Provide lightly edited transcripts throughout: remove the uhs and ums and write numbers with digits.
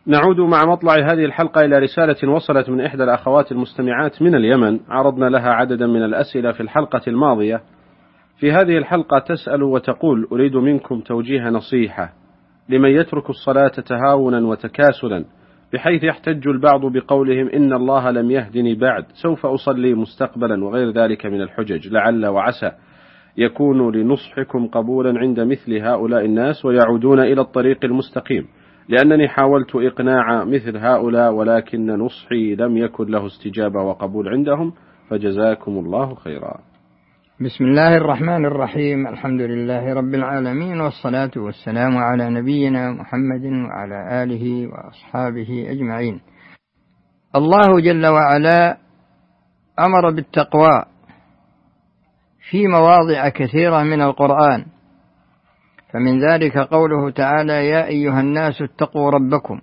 نعود مع مطلع هذه الحلقة إلى رسالة وصلت من إحدى الأخوات المستمعات من اليمن، عرضنا لها عددا من الأسئلة في الحلقة الماضية. في هذه الحلقة تسأل وتقول: أريد منكم توجيه نصيحة لمن يترك الصلاة تهاونا وتكاسلا، بحيث يحتج البعض بقولهم إن الله لم يهدني بعد، سوف أصلي مستقبلا، وغير ذلك من الحجج. لعل وعسى يكون لنصحكم قبولا عند مثل هؤلاء الناس ويعودون إلى الطريق المستقيم، لأنني حاولت إقناع مثل هؤلاء ولكن نصحي لم يكن له استجابة وقبول عندهم، فجزاكم الله خيرا. بسم الله الرحمن الرحيم. الحمد لله رب العالمين، والصلاة والسلام على نبينا محمد وعلى آله وأصحابه أجمعين. الله جل وعلا أمر بالتقوى في مواضع كثيرة من القرآن، فمن ذلك قوله تعالى: يا أيها الناس اتقوا ربكم،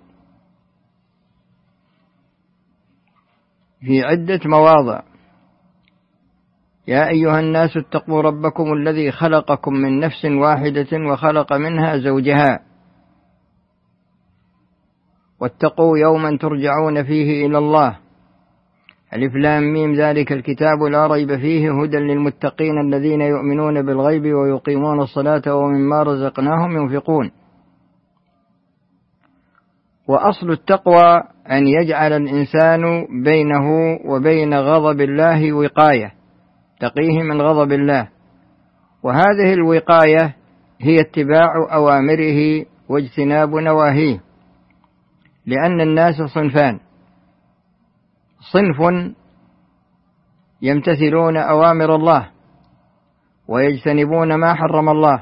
في عدة مواضع. يا أيها الناس اتقوا ربكم الذي خلقكم من نفس واحدة وخلق منها زوجها، واتقوا يوما ترجعون فيه إلى الله. ألف لام ميم، ذلك الكتاب لا ريب فيه هدى للمتقين الذين يؤمنون بالغيب ويقيمون الصلاة ومما رزقناهم ينفقون. وأصل التقوى أن يجعل الإنسان بينه وبين غضب الله وقاية، تقيه من غضب الله، وهذه الوقاية هي اتباع أوامره واجتناب نواهيه. لأن الناس صنفان: صنف يمتثلون أوامر الله ويجتنبون ما حرم الله،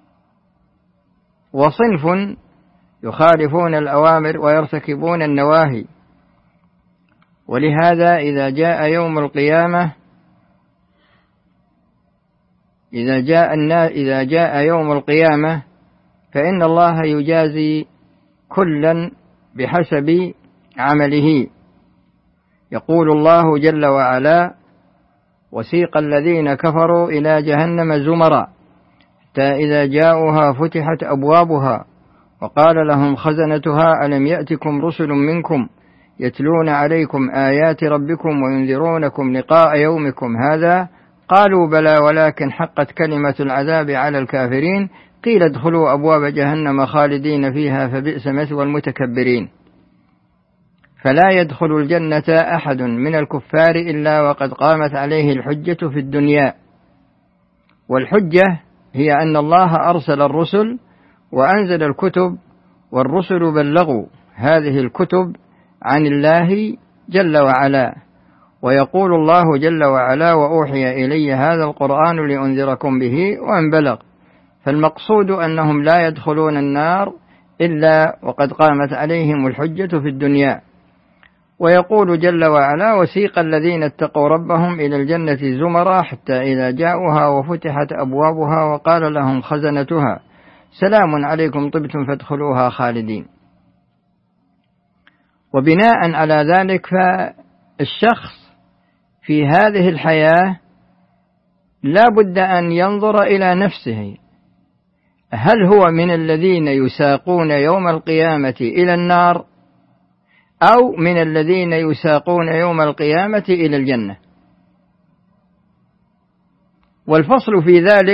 وصنف يخالفون الأوامر ويرتكبون النواهي. ولهذا إذا جاء يوم القيامة فإن الله يجازي كلا بحسب عمله. يقول الله جل وعلا: وسيق الذين كفروا إلى جهنم زمرا حتى إذا جاءوها فتحت أبوابها وقال لهم خزنتها ألم يأتكم رسل منكم يتلون عليكم آيات ربكم وينذرونكم لقاء يومكم هذا قالوا بلى ولكن حقت كلمة العذاب على الكافرين قيل ادخلوا أبواب جهنم خالدين فيها فبئس مثوى المتكبرين. فلا يدخل الجنة أحد من الكفار إلا وقد قامت عليه الحجة في الدنيا. والحجة هي أن الله أرسل الرسل وأنزل الكتب، والرسل بلغوا هذه الكتب عن الله جل وعلا. ويقول الله جل وعلا: وأوحي إلي هذا القرآن لأنذركم به ومن بلغ. فالمقصود أنهم لا يدخلون النار إلا وقد قامت عليهم الحجة في الدنيا. ويقول جل وعلا: وسيق الذين اتقوا ربهم إلى الجنة زمرا حتى إذا جاءوها وفتحت أبوابها وقال لهم خزنتها سلام عليكم طبتم فادخلوها خالدين. وبناء على ذلك فالشخص في هذه الحياة لا بد أن ينظر إلى نفسه: هل هو من الذين يساقون يوم القيامة إلى النار أو من الذين يساقون يوم القيامة إلى الجنة؟ والفصل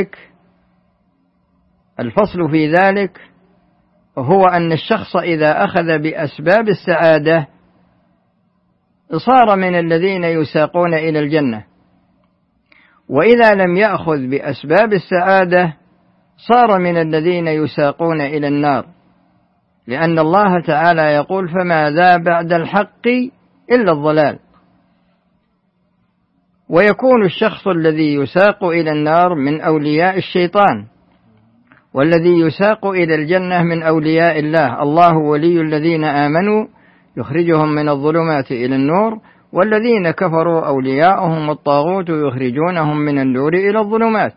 في ذلك هو أن الشخص إذا أخذ بأسباب السعادة صار من الذين يساقون إلى الجنة، وإذا لم يأخذ بأسباب السعادة صار من الذين يساقون إلى النار. لأن الله تعالى يقول: فماذا بعد الحق إلا الضلال. ويكون الشخص الذي يساق إلى النار من أولياء الشيطان، والذي يساق إلى الجنة من أولياء الله. الله ولي الذين آمنوا يخرجهم من الظلمات إلى النور، والذين كفروا أولياؤهم الطاغوت يخرجونهم من النور إلى الظلمات.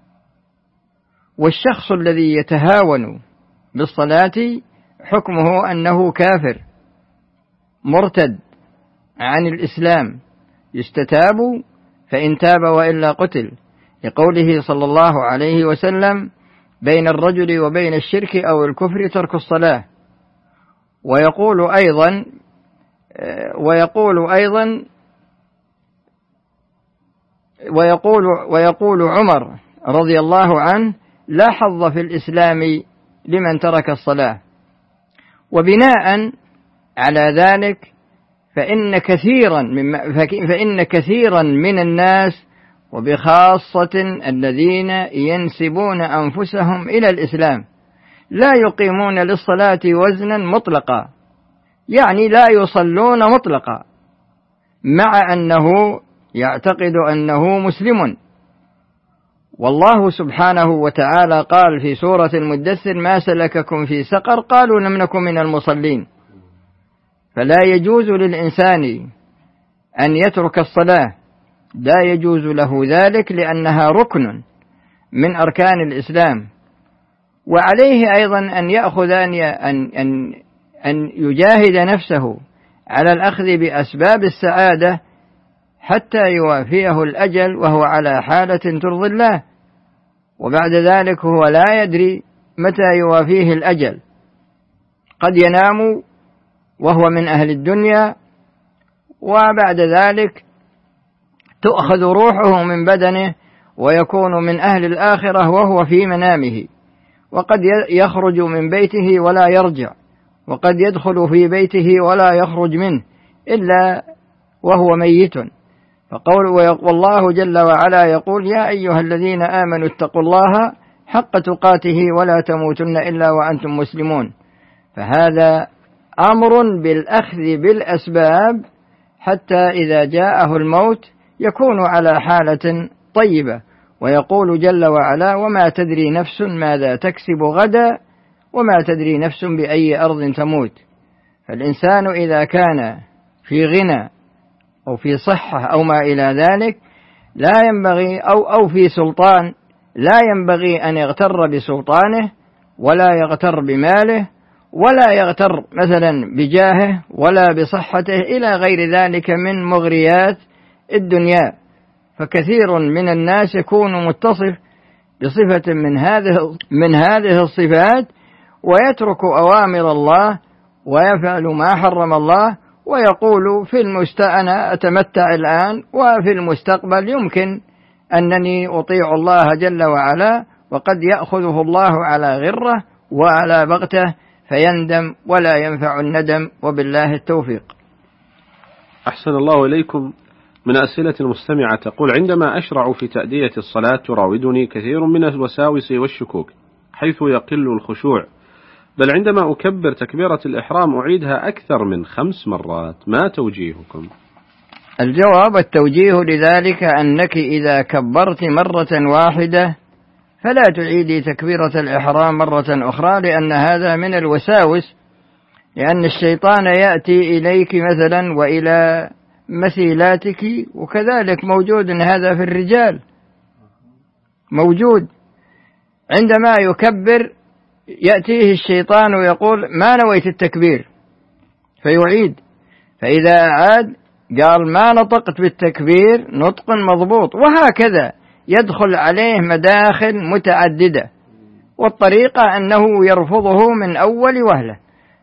والشخص الذي يتهاون بالصلاة حكمه أنه كافر مرتد عن الإسلام، يستتاب فإن تاب وإلا قتل، لقوله صلى الله عليه وسلم: بين الرجل وبين الشرك أو الكفر ترك الصلاة. ويقول عمر رضي الله عنه: لا حظ في الإسلام لمن ترك الصلاة. وبناء على ذلك فإن كثيرا من الناس، وبخاصة الذين ينسبون أنفسهم إلى الإسلام، لا يقيمون للصلاة وزنا مطلقا، يعني لا يصلون مطلقا، مع أنه يعتقد أنه مسلم. والله سبحانه وتعالى قال في سورة المدثر: ما سلككم في سقر؟ قالوا لم نكن من المصلين. فلا يجوز للإنسان أن يترك الصلاة، لا يجوز له ذلك، لأنها ركن من أركان الإسلام. وعليه أيضا أن يأخذ أن يجاهد نفسه على الأخذ بأسباب السعادة حتى يوافيه الأجل وهو على حالة ترضي الله، وبعد ذلك هو لا يدري متى يوافيه الأجل. قد ينام وهو من أهل الدنيا، وبعد ذلك تؤخذ روحه من بدنه ويكون من أهل الآخرة وهو في منامه، وقد يخرج من بيته ولا يرجع، وقد يدخل في بيته ولا يخرج منه إلا وهو ميت. والله جل وعلا يقول: يا أيها الذين آمنوا اتقوا الله حق تقاته ولا تموتن إلا وأنتم مسلمون. فهذا أمر بالأخذ بالأسباب حتى إذا جاءه الموت يكون على حالة طيبة. ويقول جل وعلا: وما تدري نفس ماذا تكسب غدا وما تدري نفس بأي أرض تموت. فالإنسان إذا كان في غنى أو في صحة أو ما إلى ذلك لا ينبغي أو في سلطان، لا ينبغي أن يغتر بسلطانه ولا يغتر بماله ولا يغتر مثلا بجاهه ولا بصحته إلى غير ذلك من مغريات الدنيا. فكثير من الناس يكون متصف بصفة من هذه الصفات ويترك أوامر الله ويفعل ما حرم الله، ويقول أنا أتمتع الآن وفي المستقبل يمكن أنني أطيع الله جل وعلا، وقد يأخذه الله على غره وعلى بغته فيندم ولا ينفع الندم، وبالله التوفيق. أحسن الله إليكم. من أسئلة المستمعة تقول: عندما أشرع في تأدية الصلاة تراودني كثير من الوساوس والشكوك حيث يقل الخشوع، بل عندما أكبر تكبيرة الإحرام أعيدها أكثر من 5 مرات، ما توجيهكم؟ الجواب: التوجيه لذلك أنك إذا كبرت مرة واحدة فلا تعيدي تكبيرة الإحرام مرة أخرى، لأن هذا من الوساوس، لأن الشيطان يأتي إليك مثلا وإلى مثيلاتك، وكذلك موجود هذا في الرجال، موجود عندما يكبر يأتيه الشيطان ويقول: ما نويت التكبير، فيعيد، فإذا عاد قال: ما نطقت بالتكبير نطق مضبوط، وهكذا يدخل عليه مداخل متعددة، والطريقة أنه يرفضه من أول وهلة.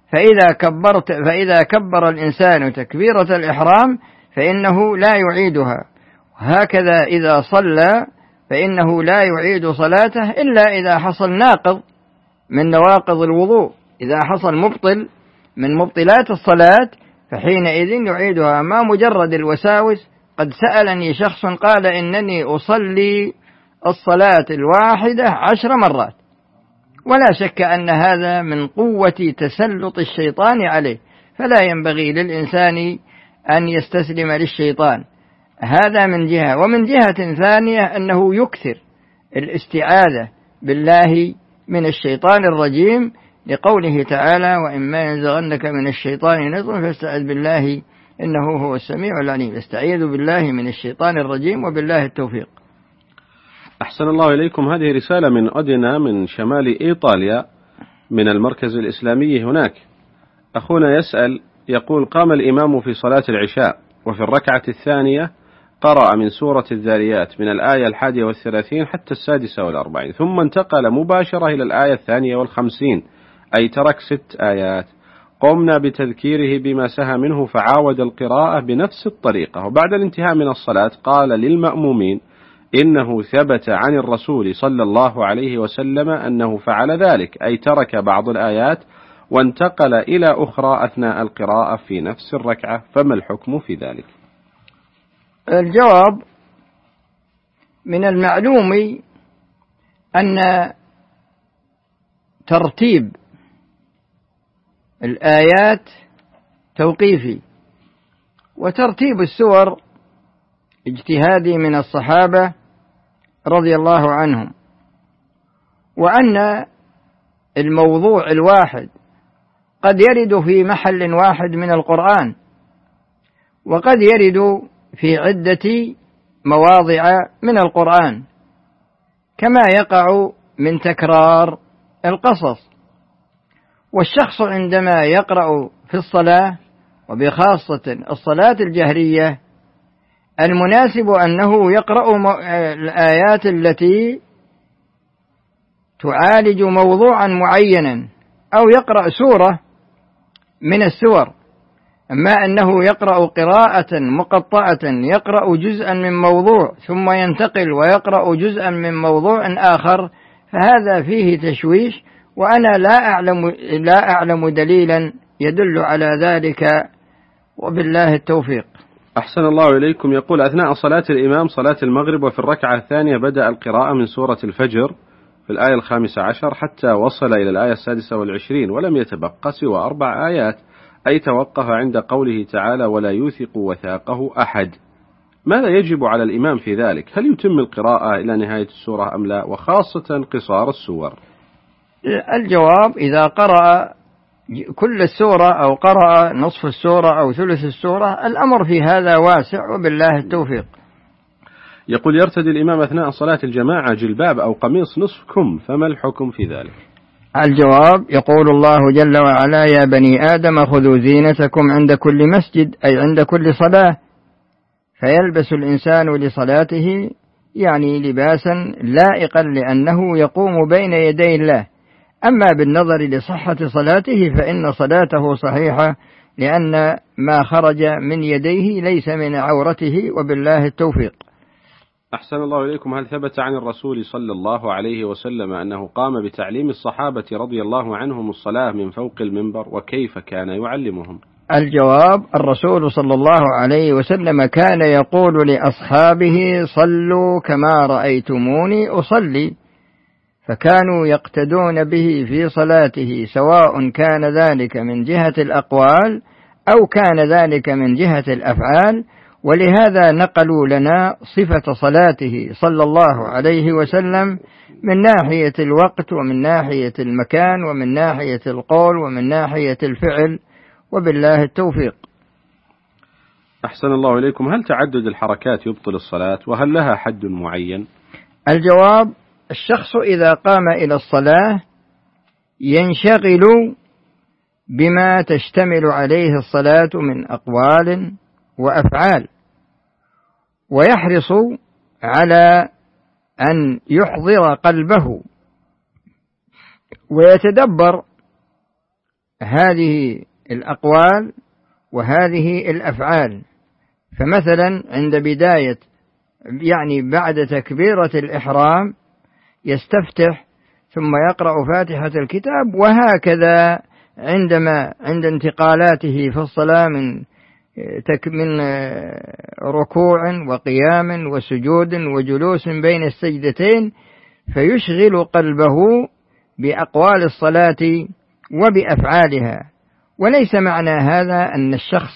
فإذا كبر الإنسان تكبيرة الإحرام فإنه لا يعيدها، وهكذا إذا صلى فإنه لا يعيد صلاته إلا إذا حصل ناقض من نواقض الوضوء، إذا حصل مبطل من مبطلات الصلاة فحينئذ يعيدها. ما مجرد الوساوس. قد سألني شخص قال: إنني أصلي الصلاة الواحدة 10 مرات، ولا شك أن هذا من قوة تسلط الشيطان عليه، فلا ينبغي للإنسان أن يستسلم للشيطان. هذا من جهة. ومن جهة ثانية أنه يكثر الاستعاذة بالله من الشيطان الرجيم، لقوله تعالى: وإما ينزغنك من الشيطان نزغ فاستعذ بالله إنه هو السميع العليم. استعيذ بالله من الشيطان الرجيم، وبالله التوفيق. أحسن الله إليكم. هذه رسالة من أدنا من شمال إيطاليا من المركز الإسلامي هناك. أخونا يسأل يقول: قام الإمام في صلاة العشاء وفي الركعة الثانية قرأ من سورة الذاريات من الآية 31 حتى 46، ثم انتقل مباشرة إلى الآية 52، أي ترك 6 آيات، قمنا بتذكيره بما سهى منه فعاود القراءة بنفس الطريقة، وبعد الانتهاء من الصلاة قال للمأمومين إنه ثبت عن الرسول صلى الله عليه وسلم أنه فعل ذلك، أي ترك بعض الآيات وانتقل إلى أخرى أثناء القراءة في نفس الركعة، فما الحكم في ذلك؟ الجواب: من المعلوم أن ترتيب الآيات توقيفي، وترتيب السور اجتهادي من الصحابة رضي الله عنهم، وأن الموضوع الواحد قد يرد في محل واحد من القرآن، وقد يرد في عدة مواضع من القرآن، كما يقع من تكرار القصص. والشخص عندما يقرأ في الصلاة، وبخاصة الصلاة الجهرية، المناسب أنه يقرأ الآيات التي تعالج موضوعا معينا، أو يقرأ سورة من السور. أما أنه يقرأ قراءة مقطعة، يقرأ جزءا من موضوع ثم ينتقل ويقرأ جزءا من موضوع آخر، فهذا فيه تشويش، وأنا لا أعلم دليلا يدل على ذلك، وبالله التوفيق. أحسن الله إليكم. يقول: أثناء صلاة الإمام صلاة المغرب وفي الركعة الثانية بدأ القراءة من سورة الفجر في الآية 15 حتى وصل إلى الآية 26 ولم يتبقى سوى 4 آيات، أي توقف عند قوله تعالى: ولا يوثق وثاقه أحد. ماذا يجب على الإمام في ذلك؟ هل يتم القراءة إلى نهاية السورة أم لا، وخاصة قصار السور؟ الجواب: إذا قرأ كل السورة أو قرأ نصف السورة أو ثلث السورة، الأمر في هذا واسع، وبالله التوفيق. يقول: يرتدي الإمام أثناء صلاة الجماعة جلباب أو قميص نصف كم، فما الحكم في ذلك؟ الجواب: يقول الله جل وعلا: يا بني آدم خذوا زينتكم عند كل مسجد، أي عند كل صلاة. فيلبس الإنسان لصلاته يعني لباسا لائقا، لأنه يقوم بين يدي الله. أما بالنظر لصحة صلاته فإن صلاته صحيحة، لأن ما خرج من يديه ليس من عورته، وبالله التوفيق. أحسن الله إليكم. هل ثبت عن الرسول صلى الله عليه وسلم أنه قام بتعليم الصحابة رضي الله عنهم الصلاة من فوق المنبر، وكيف كان يعلمهم؟ الجواب: الرسول صلى الله عليه وسلم كان يقول لأصحابه: صلوا كما رأيتموني أصلي، فكانوا يقتدون به في صلاته، سواء كان ذلك من جهة الأقوال أو كان ذلك من جهة الأفعال. ولهذا نقلوا لنا صفة صلاته صلى الله عليه وسلم من ناحية الوقت، ومن ناحية المكان، ومن ناحية القول، ومن ناحية الفعل، وبالله التوفيق. أحسن الله إليكم. هل تعدد الحركات يبطل الصلاة، وهل لها حد معين؟ الجواب: الشخص إذا قام إلى الصلاة ينشغل بما تشتمل عليه الصلاة من أقوال وأفعال، ويحرص على أن يحضر قلبه ويتدبر هذه الأقوال وهذه الأفعال. فمثلا عند بداية يعني بعد تكبيرة الإحرام يستفتح ثم يقرأ فاتحة الكتاب، وهكذا عند انتقالاته في الصلاة من ركوع وقيام وسجود وجلوس بين السجدتين، فيشغل قلبه بأقوال الصلاة وبأفعالها. وليس معنى هذا أن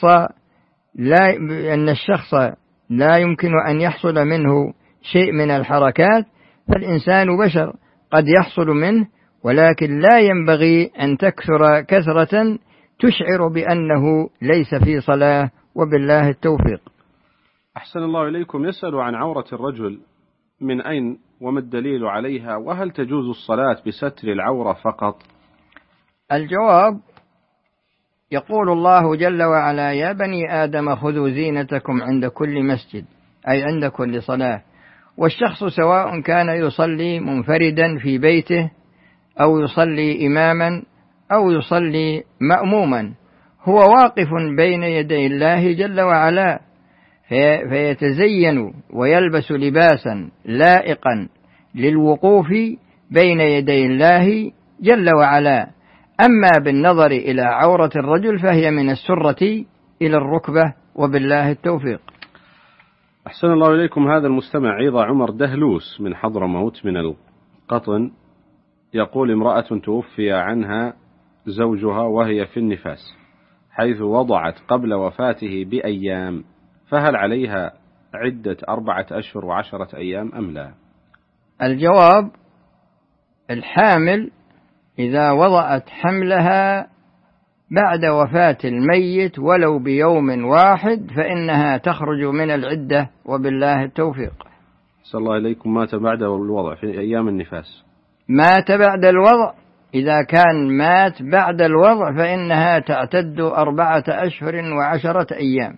الشخص لا يمكن أن يحصل منه شيء من الحركات، فالإنسان بشر قد يحصل منه، ولكن لا ينبغي أن تكثر كثرة تشعر بأنه ليس في صلاة، وبالله التوفيق. أحسن الله إليكم. يسأل عن عورة الرجل، من أين وما الدليل عليها، وهل تجوز الصلاة بستر العورة فقط؟ الجواب: يقول الله جل وعلا: يا بني آدم خذوا زينتكم عند كل مسجد، أي عند كل صلاة. والشخص سواء كان يصلي منفردا في بيته، أو يصلي إماما، أو يصلي مأموما، هو واقف بين يدي الله جل وعلا، فيتزين ويلبس لباسا لائقا للوقوف بين يدي الله جل وعلا. أما بالنظر إلى عورة الرجل فهي من السرة إلى الركبة، وبالله التوفيق. أحسن الله إليكم. هذا المستمع عيضة عمر دهلوس من حضرموت من القطن يقول: امرأة توفي عنها زوجها وهي في النفاس، حيث وضعت قبل وفاته بأيام، فهل عليها عدة 4 أشهر و10 أيام أم لا؟ الجواب: الحامل إذا وضعت حملها بعد وفاة الميت ولو بيوم واحد فإنها تخرج من العدة، وبالله التوفيق. صلى الله إليكم. مات بعد الوضع في أيام النفاس، مات بعد الوضع، إذا كان مات بعد الوضع فإنها تعتد 4 أشهر و10 أيام،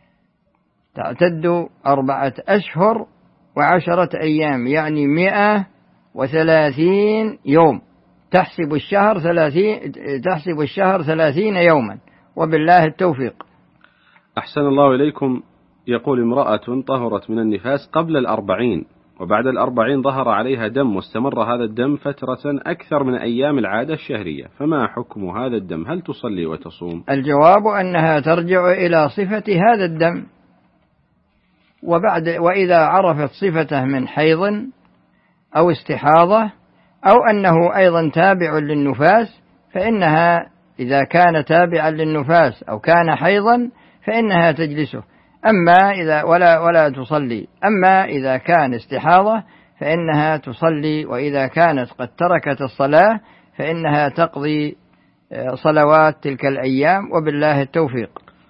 تعتد 4 أشهر و10 أيام، يعني 130 يوم، تحسب الشهر 30 يوما، وبالله التوفيق. أحسن الله إليكم. يقول: امرأة طهرت من النفاس قبل 40، وبعد 40 ظهر عليها دم، واستمر هذا الدم فترة أكثر من أيام العادة الشهرية، فما حكم هذا الدم؟ هل تصلي وتصوم؟ الجواب أنها ترجع إلى صفة هذا الدم، وإذا عرفت صفته من حيض أو استحاضة أو أنه أيضا تابع للنفاس، فإنها إذا كان تابعا للنفاس أو كان حيضا فإنها تجلسه، أما إذا ولا تصلي. أما إذا كان استحاضة فإنها تصلي، وإذا كانت قد تركت الصلاة فإنها تقضي صلوات تلك الأيام، وبالله التوفيق.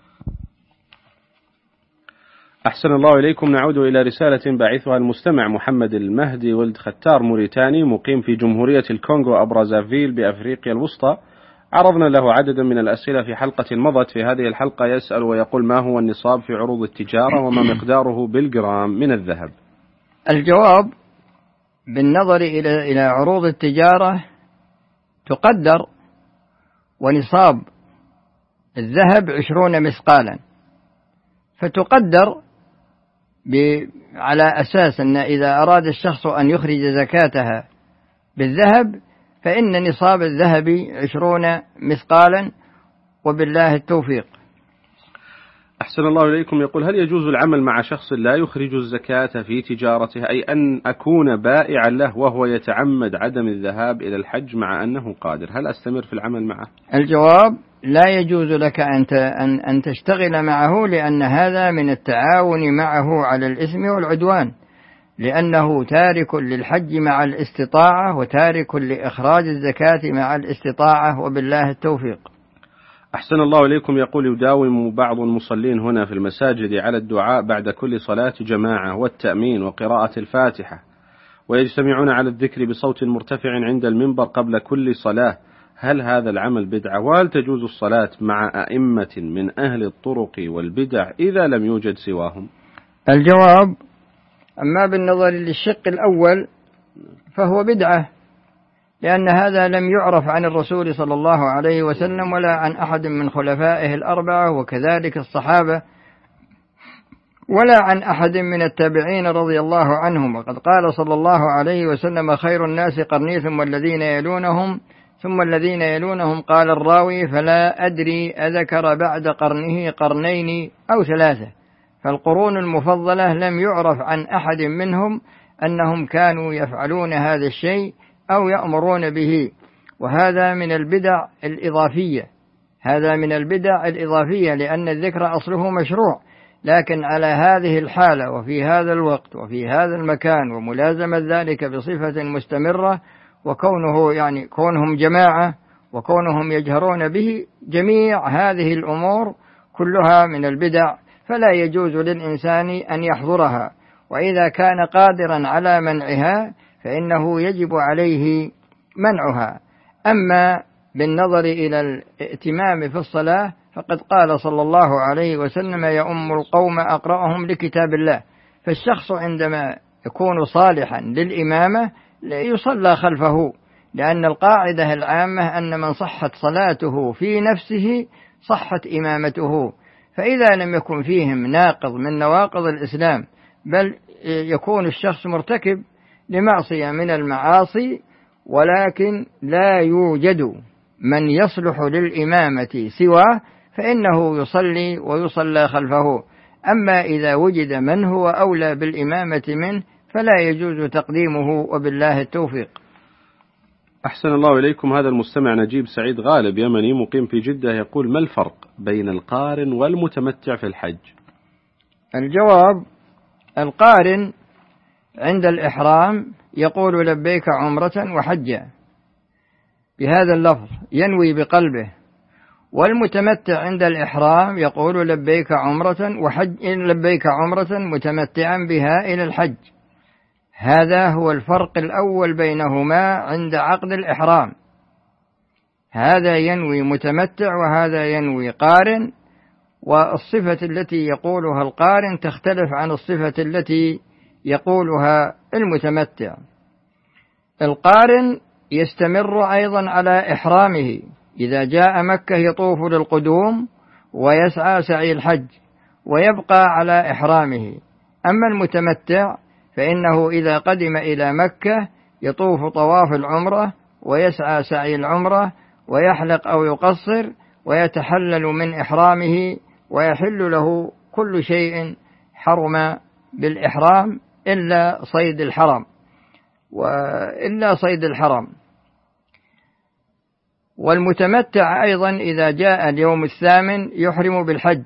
أحسن الله إليكم. نعود إلى رسالة باعثها المستمع محمد المهدي ولد ختار موريتاني مقيم في جمهورية الكونغو أبرازافيل بأفريقيا الوسطى. عرضنا له عددا من الأسئلة في حلقة مضت. في هذه الحلقة يسأل ويقول: ما هو النصاب في عروض التجارة، وما مقداره بالجرام من الذهب؟ الجواب: بالنظر إلى عروض التجارة تقدر، ونصاب الذهب 20 مثقالا، فتقدر على أساس أن إذا أراد الشخص أن يخرج زكاتها بالذهب فإن نصاب الذهب 20 مثقالا، وبالله التوفيق. أحسن الله إليكم. يقول: هل يجوز العمل مع شخص لا يخرج الزكاة في تجارته، أي أن أكون بائعا له وهو يتعمد عدم الذهاب إلى الحج مع أنه قادر، هل أستمر في العمل معه؟ الجواب: لا يجوز لك أن تشتغل معه، لأن هذا من التعاون معه على الإثم والعدوان، لأنه تارك للحج مع الاستطاعة وتارك لإخراج الزكاة مع الاستطاعة، وبالله التوفيق. أحسن الله إليكم. يقول: يداوم بعض المصلين هنا في المساجد على الدعاء بعد كل صلاة جماعة والتأمين وقراءة الفاتحة، ويجتمعون على الذكر بصوت مرتفع عند المنبر قبل كل صلاة، هل هذا العمل بدعة؟ وهل تجوز الصلاة مع أئمة من أهل الطرق والبدع إذا لم يوجد سواهم؟ الجواب: أما بالنظر للشق الأول فهو بدعة، لأن هذا لم يعرف عن الرسول صلى الله عليه وسلم ولا عن أحد من خلفائه الأربعة، وكذلك الصحابة، ولا عن أحد من التابعين رضي الله عنهم. وقد قال صلى الله عليه وسلم: خير الناس قرني ثم الذين يلونهم ثم الذين يلونهم. قال الراوي: فلا أدري أذكر بعد قرنه قرنين أو 3، فالقرون المفضلة لم يعرف عن أحد منهم أنهم كانوا يفعلون هذا الشيء أو يأمرون به، وهذا من البدع الإضافية، هذا من البدع الإضافية، لأن الذكر أصله مشروع، لكن على هذه الحالة وفي هذا الوقت وفي هذا المكان، وملازمة ذلك بصفة مستمرة، وكونه كونهم جماعة وكونهم يجهرون به، جميع هذه الأمور كلها من البدع، فلا يجوز للإنسان أن يحضرها، وإذا كان قادرا على منعها فإنه يجب عليه منعها. أما بالنظر إلى الائتمام في الصلاة فقد قال صلى الله عليه وسلم: يؤم القوم أقرأهم لكتاب الله، فالشخص عندما يكون صالحا للإمامة يصلى خلفه، لأن القاعدة العامة أن من صحت صلاته في نفسه صحت إمامته، فإذا لم يكن فيهم ناقض من نواقض الإسلام بل يكون الشخص مرتكب لمعصية من المعاصي ولكن لا يوجد من يصلح للإمامة سواه فإنه يصلي ويصلى خلفه. أما إذا وجد من هو أولى بالإمامة منه فلا يجوز تقديمه، وبالله التوفيق. أحسن الله إليكم. هذا المستمع نجيب سعيد غالب يمني مقيم في جدة يقول: ما الفرق بين القارن والمتمتع في الحج؟ الجواب: القارن عند الإحرام يقول لبيك عمرة وحجا بهذا اللفظ ينوي بقلبه، والمتمتع عند الإحرام يقول لبيك عمرة متمتعا بها إلى الحج. هذا هو الفرق الأول بينهما عند عقد الإحرام، هذا ينوي متمتع وهذا ينوي قارن، والصفة التي يقولها القارن تختلف عن الصفة التي يقولها المتمتع. القارن يستمر أيضا على إحرامه، إذا جاء مكة يطوف للقدوم ويسعى سعي الحج ويبقى على إحرامه. أما المتمتع فإنه إذا قدم إلى مكة يطوف طواف العمرة ويسعى سعي العمرة ويحلق أو يقصر ويتحلل من إحرامه، ويحل له كل شيء حرم بالإحرام إلا صيد الحرم. والمتمتع أيضا إذا جاء اليوم الثامن يحرم بالحج،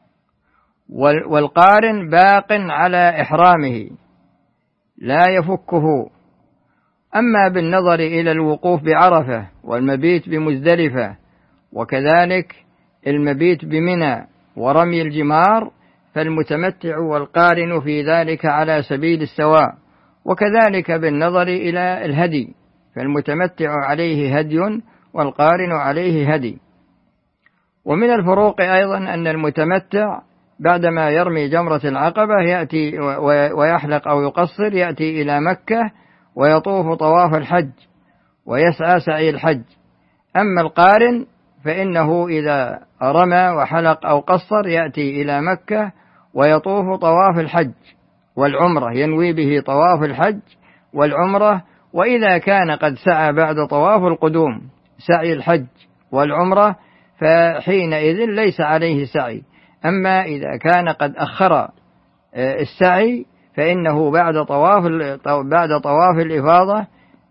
والقارن باق على إحرامه لا يفكه. أما بالنظر إلى الوقوف بعرفة والمبيت بمزدلفة وكذلك المبيت بمنى ورمي الجمار فالمتمتع والقارن في ذلك على سبيل السواء. وكذلك بالنظر إلى الهدي فالمتمتع عليه هدي والقارن عليه هدي. ومن الفروق أيضا أن المتمتع بعدما يرمي جمرة العقبة يأتي ويحلق أو يقصر يأتي إلى مكة ويطوف طواف الحج ويسعى سعي الحج. أما القارن فإنه إذا رمى وحلق أو قصر يأتي إلى مكة ويطوف طواف الحج والعمرة، ينوي به طواف الحج والعمرة. وإذا كان قد سعى بعد طواف القدوم سعي الحج والعمرة فحينئذ ليس عليه سعي. أما إذا كان قد أخر السعي فإنه بعد طواف الإفاضة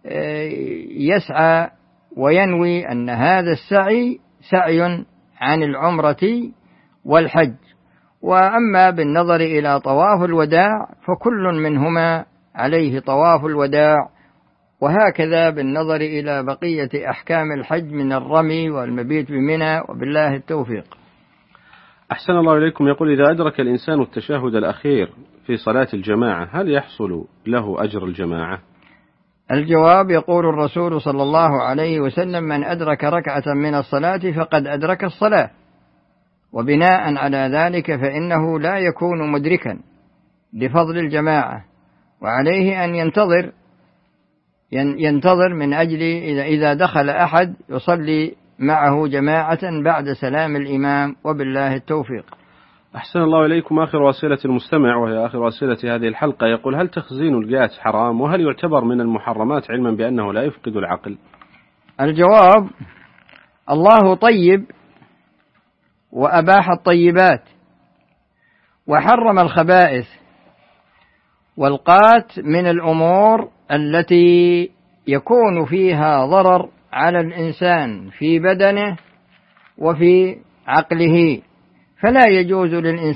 يسعى وينوي أن هذا السعي سعي عن العمرة والحج. وأما بالنظر إلى طواف الوداع فكل منهما عليه طواف الوداع، وهكذا بالنظر إلى بقية أحكام الحج من الرمي والمبيت بمنى، وبالله التوفيق. أحسن الله إليكم. يقول: إذا أدرك الإنسان التشهد الأخير في صلاة الجماعة هل يحصل له أجر الجماعة؟ الجواب: يقول الرسول صلى الله عليه وسلم: من أدرك ركعة من الصلاة فقد أدرك الصلاة. وبناء على ذلك فإنه لا يكون مدركا لفضل الجماعة، وعليه أن ينتظر من أجل إذا دخل أحد يصلي معه جماعة بعد سلام الإمام، وبالله التوفيق. أحسن الله إليكم. آخر أسئلة المستمع وهي آخر أسئلة هذه الحلقة يقول: هل تخزين القاس حرام؟ وهل يعتبر من المحرمات علما بأنه لا يفقد العقل؟ الجواب: الله طيب وأباح الطيبات وحرم الخبائث، والقات من الأمور التي يكون فيها ضرر على الإنسان في بدنه وفي عقله، فلا يجوز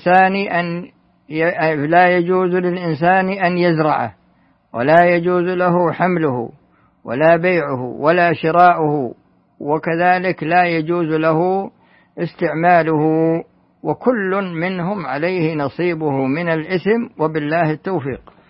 للإنسان أن يزرعه، ولا يجوز له حمله ولا بيعه ولا شراؤه، وكذلك لا يجوز له استعماله، وكل منهم عليه نصيبه من الإثم، وبالله التوفيق.